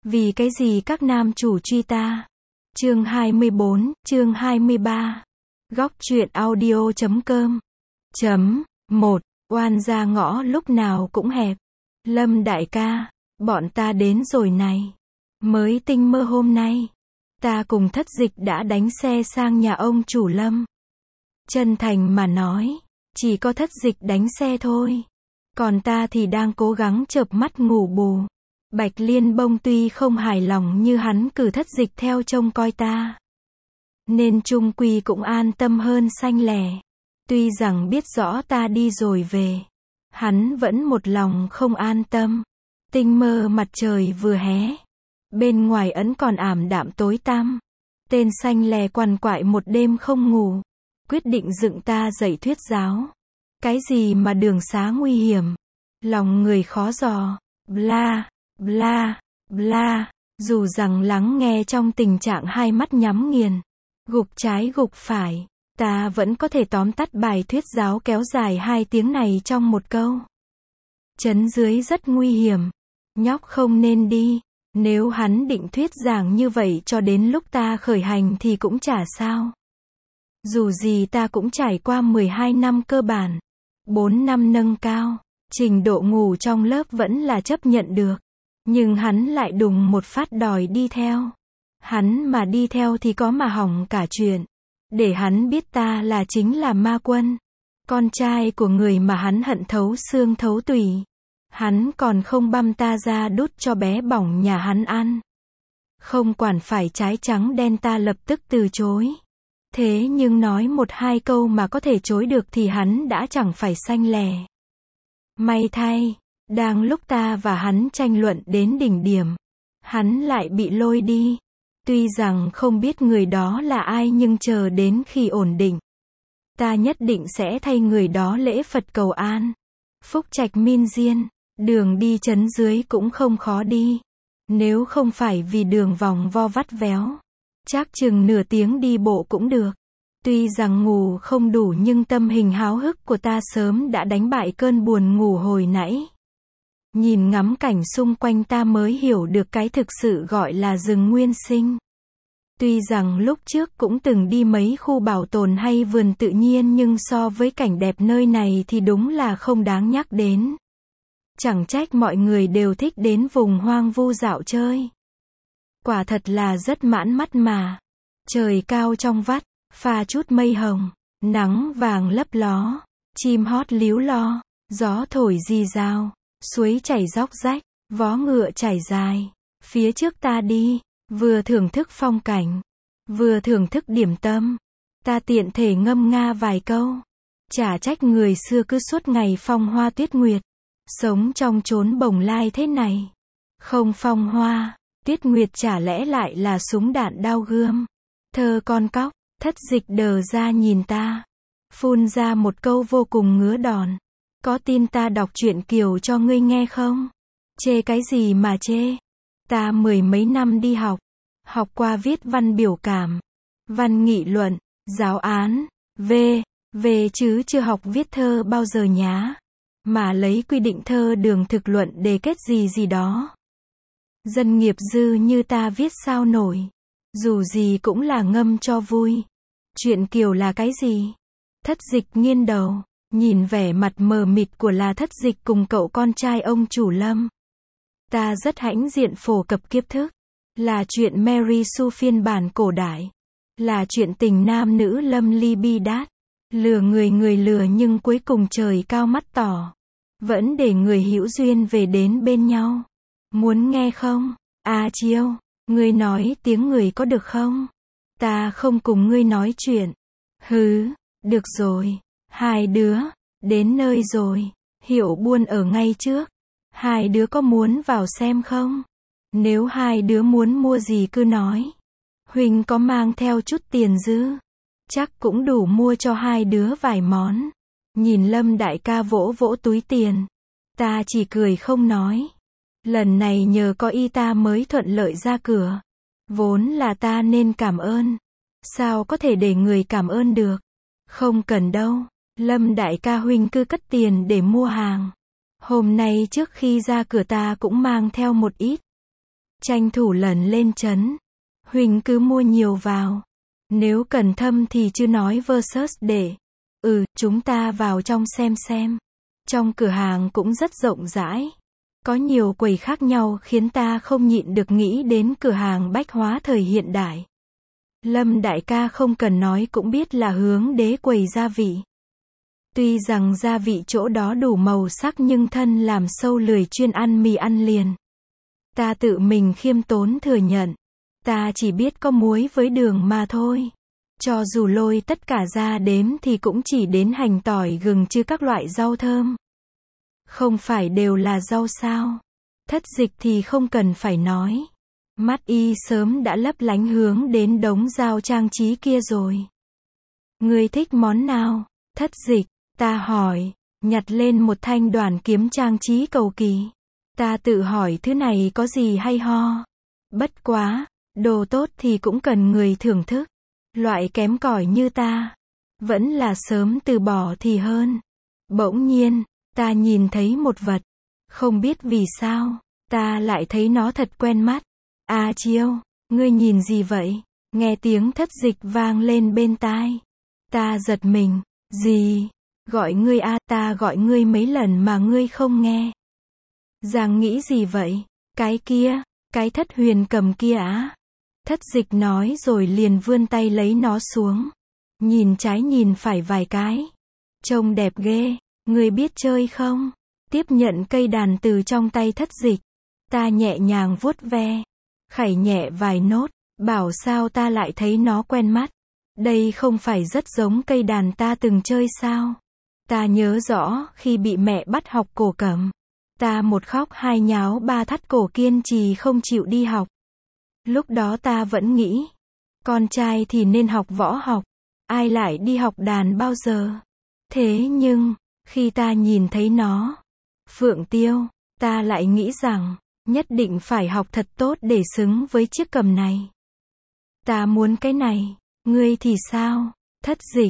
Vì cái gì các nam chủ truy ta? Chương 24, chương 23. Góc truyện audio.com. 1. Oan ra ngõ lúc nào cũng hẹp. Lâm đại ca, bọn ta đến rồi này. Mới tinh mơ hôm nay, ta cùng Thất Dịch đã đánh xe sang nhà ông chủ Lâm. Chân thành mà nói, chỉ có Thất Dịch đánh xe thôi. Còn ta thì đang cố gắng chợp mắt ngủ bù. Bạch Liên Bông tuy không hài lòng như hắn cử Thất Dịch theo trông coi ta, nên chung quy cũng an tâm hơn Xanh Lẻ. Tuy rằng biết rõ ta đi rồi về, hắn vẫn một lòng không an tâm. Tinh mơ mặt trời vừa hé, bên ngoài ẩn còn ảm đạm tối tăm. Tên Xanh Lẻ quằn quại một đêm không ngủ, quyết định dựng ta dậy thuyết giáo. Cái gì mà đường xá nguy hiểm, lòng người khó dò, bla, bla, bla. Dù rằng lắng nghe trong tình trạng hai mắt nhắm nghiền, gục trái gục phải, ta vẫn có thể tóm tắt bài thuyết giáo kéo dài 2 tiếng này trong một câu. Trấn dưới rất nguy hiểm, nhóc không nên đi. Nếu hắn định thuyết giảng như vậy cho đến lúc ta khởi hành thì cũng chả sao. Dù gì ta cũng trải qua 12 năm cơ bản, 4 năm nâng cao, trình độ ngủ trong lớp vẫn là chấp nhận được. Nhưng hắn lại đùng một phát đòi đi theo. Hắn mà đi theo thì có mà hỏng cả chuyện. Để hắn biết ta là chính là Ma Quân, con trai của người mà hắn hận thấu xương thấu tủy. Hắn còn không băm ta ra đút cho bé bỏng nhà hắn ăn. Không quản phải trái trắng đen ta lập tức từ chối. Thế nhưng nói 1-2 câu mà có thể chối được thì hắn đã chẳng phải Xanh Lẻ. May thay, đang lúc ta và hắn tranh luận đến đỉnh điểm, hắn lại bị lôi đi. Tuy rằng không biết người đó là ai nhưng chờ đến khi ổn định, ta nhất định sẽ thay người đó lễ Phật cầu an. Phúc Trạch Min Diên, đường đi trấn dưới cũng không khó đi. Nếu không phải vì đường vòng vo vắt véo, chắc chừng nửa tiếng đi bộ cũng được. Tuy rằng ngủ không đủ nhưng tâm hình háo hức của ta sớm đã đánh bại cơn buồn ngủ hồi nãy. Nhìn ngắm cảnh xung quanh ta mới hiểu được cái thực sự gọi là rừng nguyên sinh. Tuy rằng lúc trước cũng từng đi mấy khu bảo tồn hay vườn tự nhiên nhưng so với cảnh đẹp nơi này thì đúng là không đáng nhắc đến. Chẳng trách mọi người đều thích đến vùng hoang vu dạo chơi. Quả thật là rất mãn mắt mà. Trời cao trong vắt, pha chút mây hồng, nắng vàng lấp ló, chim hót líu lo, gió thổi rì rào, suối chảy róc rách, vó ngựa chảy dài. Phía trước ta đi, vừa thưởng thức phong cảnh, vừa thưởng thức điểm tâm. Ta tiện thể ngâm nga vài câu. Chả trách người xưa cứ suốt ngày phong hoa tuyết nguyệt, sống trong chốn bồng lai thế này. Không phong hoa, tuyết nguyệt chả lẽ lại là súng đạn đao gươm. Thơ con cóc, Thất Dịch đờ ra nhìn ta, phun ra một câu vô cùng ngứa đòn. Có tin ta đọc truyện Kiều cho ngươi nghe không? Chê cái gì mà chê? Ta 10 mấy năm đi học, học qua viết văn biểu cảm, văn nghị luận, giáo án, về chứ chưa học viết thơ bao giờ nhá. Mà lấy quy định thơ đường thực luận đề kết gì đó. Dân nghiệp dư như ta viết sao nổi. Dù gì cũng là ngâm cho vui. Truyện Kiều là cái gì? Thất Dịch nghiêng đầu, nhìn vẻ mặt mờ mịt của là Thất Dịch cùng cậu con trai ông chủ Lâm. Ta rất hãnh diện phổ cập kiếp thức. Là chuyện Mary Sue phiên bản cổ đại. Là chuyện tình nam nữ lâm ly bi đát. Lừa người lừa nhưng cuối cùng trời cao mắt tỏ. Vẫn để người hữu duyên về đến bên nhau. Muốn nghe không? À Chiêu, ngươi nói tiếng người có được không? Ta không cùng ngươi nói chuyện. Hứ, được rồi. 2 đứa, đến nơi rồi. Hiệu buôn ở ngay trước. 2 đứa có muốn vào xem không? Nếu 2 đứa muốn mua gì cứ nói. Huỳnh có mang theo chút tiền dư. Chắc cũng đủ mua cho 2 đứa vài món. Nhìn Lâm đại ca vỗ vỗ túi tiền. Ta chỉ cười không nói. Lần này nhờ có y ta mới thuận lợi ra cửa. Vốn là ta nên cảm ơn. Sao có thể để người cảm ơn được? Không cần đâu. Lâm đại ca huynh cứ cất tiền để mua hàng. Hôm nay trước khi ra cửa ta cũng mang theo một ít. tranh thủ lần lên trấn. Huynh cứ mua nhiều vào. Nếu cần thâm thì chứ nói versus để. Chúng ta vào trong xem. Trong cửa hàng cũng rất rộng rãi. Có nhiều quầy khác nhau khiến ta không nhịn được nghĩ đến cửa hàng bách hóa thời hiện đại. Lâm đại ca không cần nói cũng biết là hướng đế quầy gia vị. Tuy rằng gia vị chỗ đó đủ màu sắc nhưng thân làm sâu lười chuyên ăn mì ăn liền. Ta tự mình khiêm tốn thừa nhận. Ta chỉ biết có muối với đường mà thôi. Cho dù lôi tất cả ra đếm thì cũng chỉ đến hành tỏi gừng chứ các loại rau thơm. Không phải đều là rau sao? Thất dịch thì không cần phải nói. Mắt y sớm đã lấp lánh hướng đến đống dao trang trí kia rồi. Ngươi thích món nào? Thất dịch, ta hỏi, nhặt lên một thanh đoản kiếm trang trí cầu kỳ. Ta tự hỏi thứ này có gì hay ho. Bất quá, đồ tốt thì cũng cần người thưởng thức. Loại kém cỏi như ta, vẫn là sớm từ bỏ thì hơn. Bỗng nhiên, ta nhìn thấy một vật. Không biết vì sao, ta lại thấy nó thật quen mắt. A Chiêu, ngươi nhìn gì vậy? Nghe tiếng thất dịch vang lên bên tai. Ta giật mình. Gì? Gọi ngươi a? Ta gọi ngươi mấy lần mà ngươi không nghe. Giang nghĩ gì vậy? Cái kia, cái thất huyền cầm kia á? Thất dịch nói rồi liền vươn tay lấy nó xuống. Nhìn trái nhìn phải vài cái. Trông đẹp ghê, ngươi biết chơi không? Tiếp nhận cây đàn từ trong tay thất dịch. Ta nhẹ nhàng vuốt ve. Khảy nhẹ vài nốt. Bảo sao ta lại thấy nó quen mắt. Đây không phải rất giống cây đàn ta từng chơi sao? Ta nhớ rõ khi bị mẹ bắt học cổ cầm. Ta một khóc hai nháo ba thắt cổ kiên trì không chịu đi học. Lúc đó ta vẫn nghĩ, con trai thì nên học võ học, ai lại đi học đàn bao giờ. Thế nhưng, khi ta nhìn thấy nó, Phượng Tiêu, ta lại nghĩ rằng, nhất định phải học thật tốt để xứng với chiếc cầm này. Ta muốn cái này, ngươi thì sao? Thất dịch,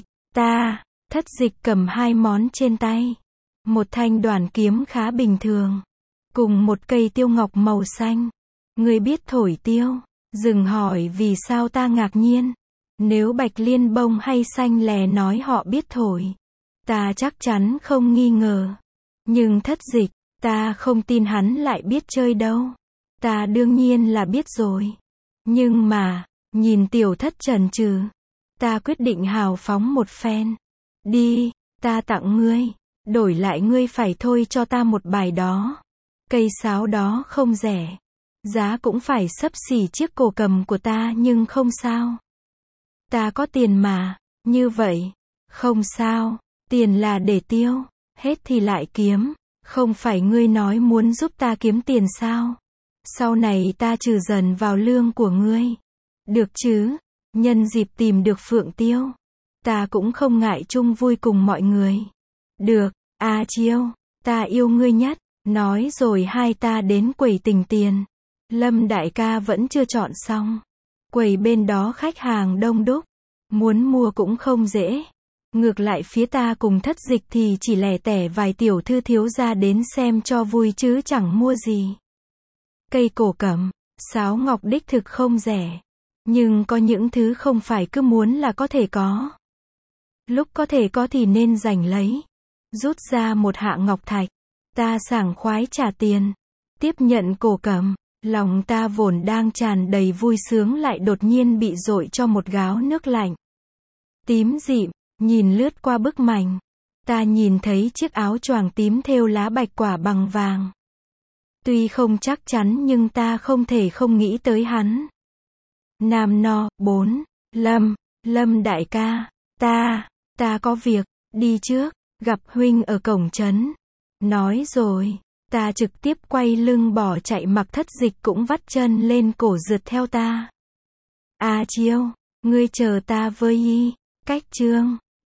thất dịch cầm hai món trên tay. Một thanh đoản kiếm khá bình thường, cùng một cây tiêu ngọc màu xanh. Ngươi biết thổi tiêu? Dừng hỏi vì sao ta ngạc nhiên. Nếu bạch liên bông hay xanh lè nói họ biết thổi, ta chắc chắn không nghi ngờ. Nhưng thất dịch, ta không tin hắn lại biết chơi đâu. Ta đương nhiên là biết rồi. Nhưng mà, nhìn tiểu thất chần chừ, ta quyết định hào phóng một phen. Đi, ta tặng ngươi, đổi lại ngươi phải thôi cho ta một bài đó. Cây sáo đó không rẻ. Giá cũng phải xấp xỉ chiếc cổ cầm của ta nhưng không sao. Ta có tiền mà, như vậy. Không sao, tiền là để tiêu, hết thì lại kiếm. Không phải ngươi nói muốn giúp ta kiếm tiền sao? Sau này ta trừ dần vào lương của ngươi. Được chứ, nhân dịp tìm được Phượng Tiêu. Ta cũng không ngại chung vui cùng mọi người. Được, A Chiêu, ta yêu ngươi nhất. Nói rồi hai ta đến quầy tình tiền. Lâm đại ca vẫn chưa chọn xong. Quầy bên đó khách hàng đông đúc. Muốn mua cũng không dễ. Ngược lại phía ta cùng thất dịch thì chỉ lẻ tẻ vài tiểu thư thiếu gia đến xem cho vui chứ chẳng mua gì. Cây cổ cầm, sáo ngọc đích thực không rẻ. Nhưng có những thứ không phải cứ muốn là có thể có. Lúc có thể có thì nên giành lấy. Rút ra một hạ ngọc thạch. Ta sảng khoái trả tiền. Tiếp nhận cổ cầm. Lòng ta vốn đang tràn đầy vui sướng lại đột nhiên bị dội cho một gáo nước lạnh. Tím dịm, nhìn lướt qua bức mảnh. Ta nhìn thấy chiếc áo choàng tím thêu lá bạch quả bằng vàng. Tuy không chắc chắn nhưng ta không thể không nghĩ tới hắn. Nam No, 4, Lâm đại ca, ta có việc, đi trước, gặp huynh ở cổng trấn. Nói rồi, ta trực tiếp quay lưng bỏ chạy mặc thất dịch cũng vắt chân lên cổ rượt theo ta. A Chiêu, ngươi chờ ta với y, cách chương.